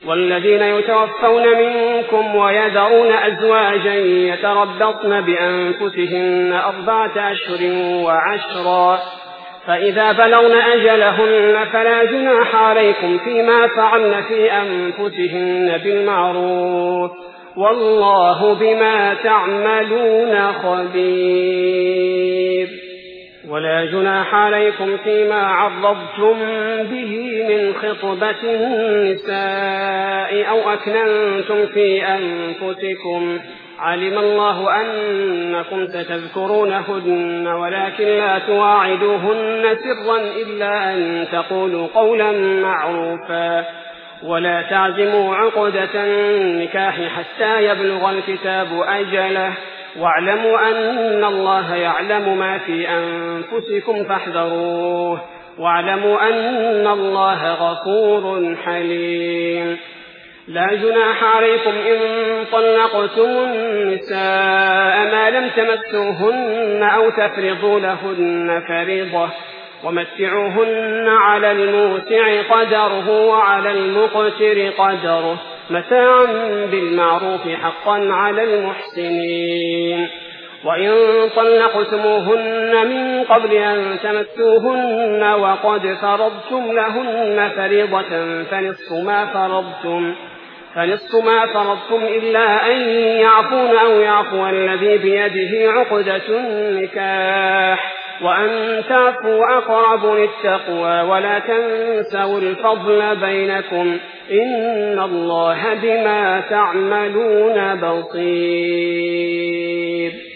والذين يتوفون منكم ويذرون أزواجا يتربصن بأنفسهن 4 أشهر و10 فإذا بلغن أجلهن فلا جناح عليكم فيما فعلن في أنفسهن بالمعروف والله بما تعملون خبير. ولا جناح عليكم فيما عرضتم به من خطبة النساء أو أكننتم في أنفسكم علم الله أنكم ستذكرونهن ولكن لا تواعدوهن سرا إلا أن تقولوا قولا معروفا ولا تعزموا عقدة النكاح حتى يبلغ الكتاب أجله واعلموا أن الله يعلم ما في أنفسكم فاحذروه واعلموا أن الله غفور حليم. لا جناح عليكم إن طلقتم النساء ما لم تمسوهن أو تفرضوا لهن فريضة ومتعوهن على الموسع قدره وعلى المقتر قدره متاعا بالمعروف حقا على المحسنين. وإن طلقتموهن من قبل أن تمسوهن وقد فرضتم لهن فريضة فنصف ما فرضتم إلا أن يعفون أو يعفو الذي بيده عقدة النكاح وأن تعفوا أقرب للتقوى ولا تنسوا الفضل بينكم إن الله بما تعملون بصير.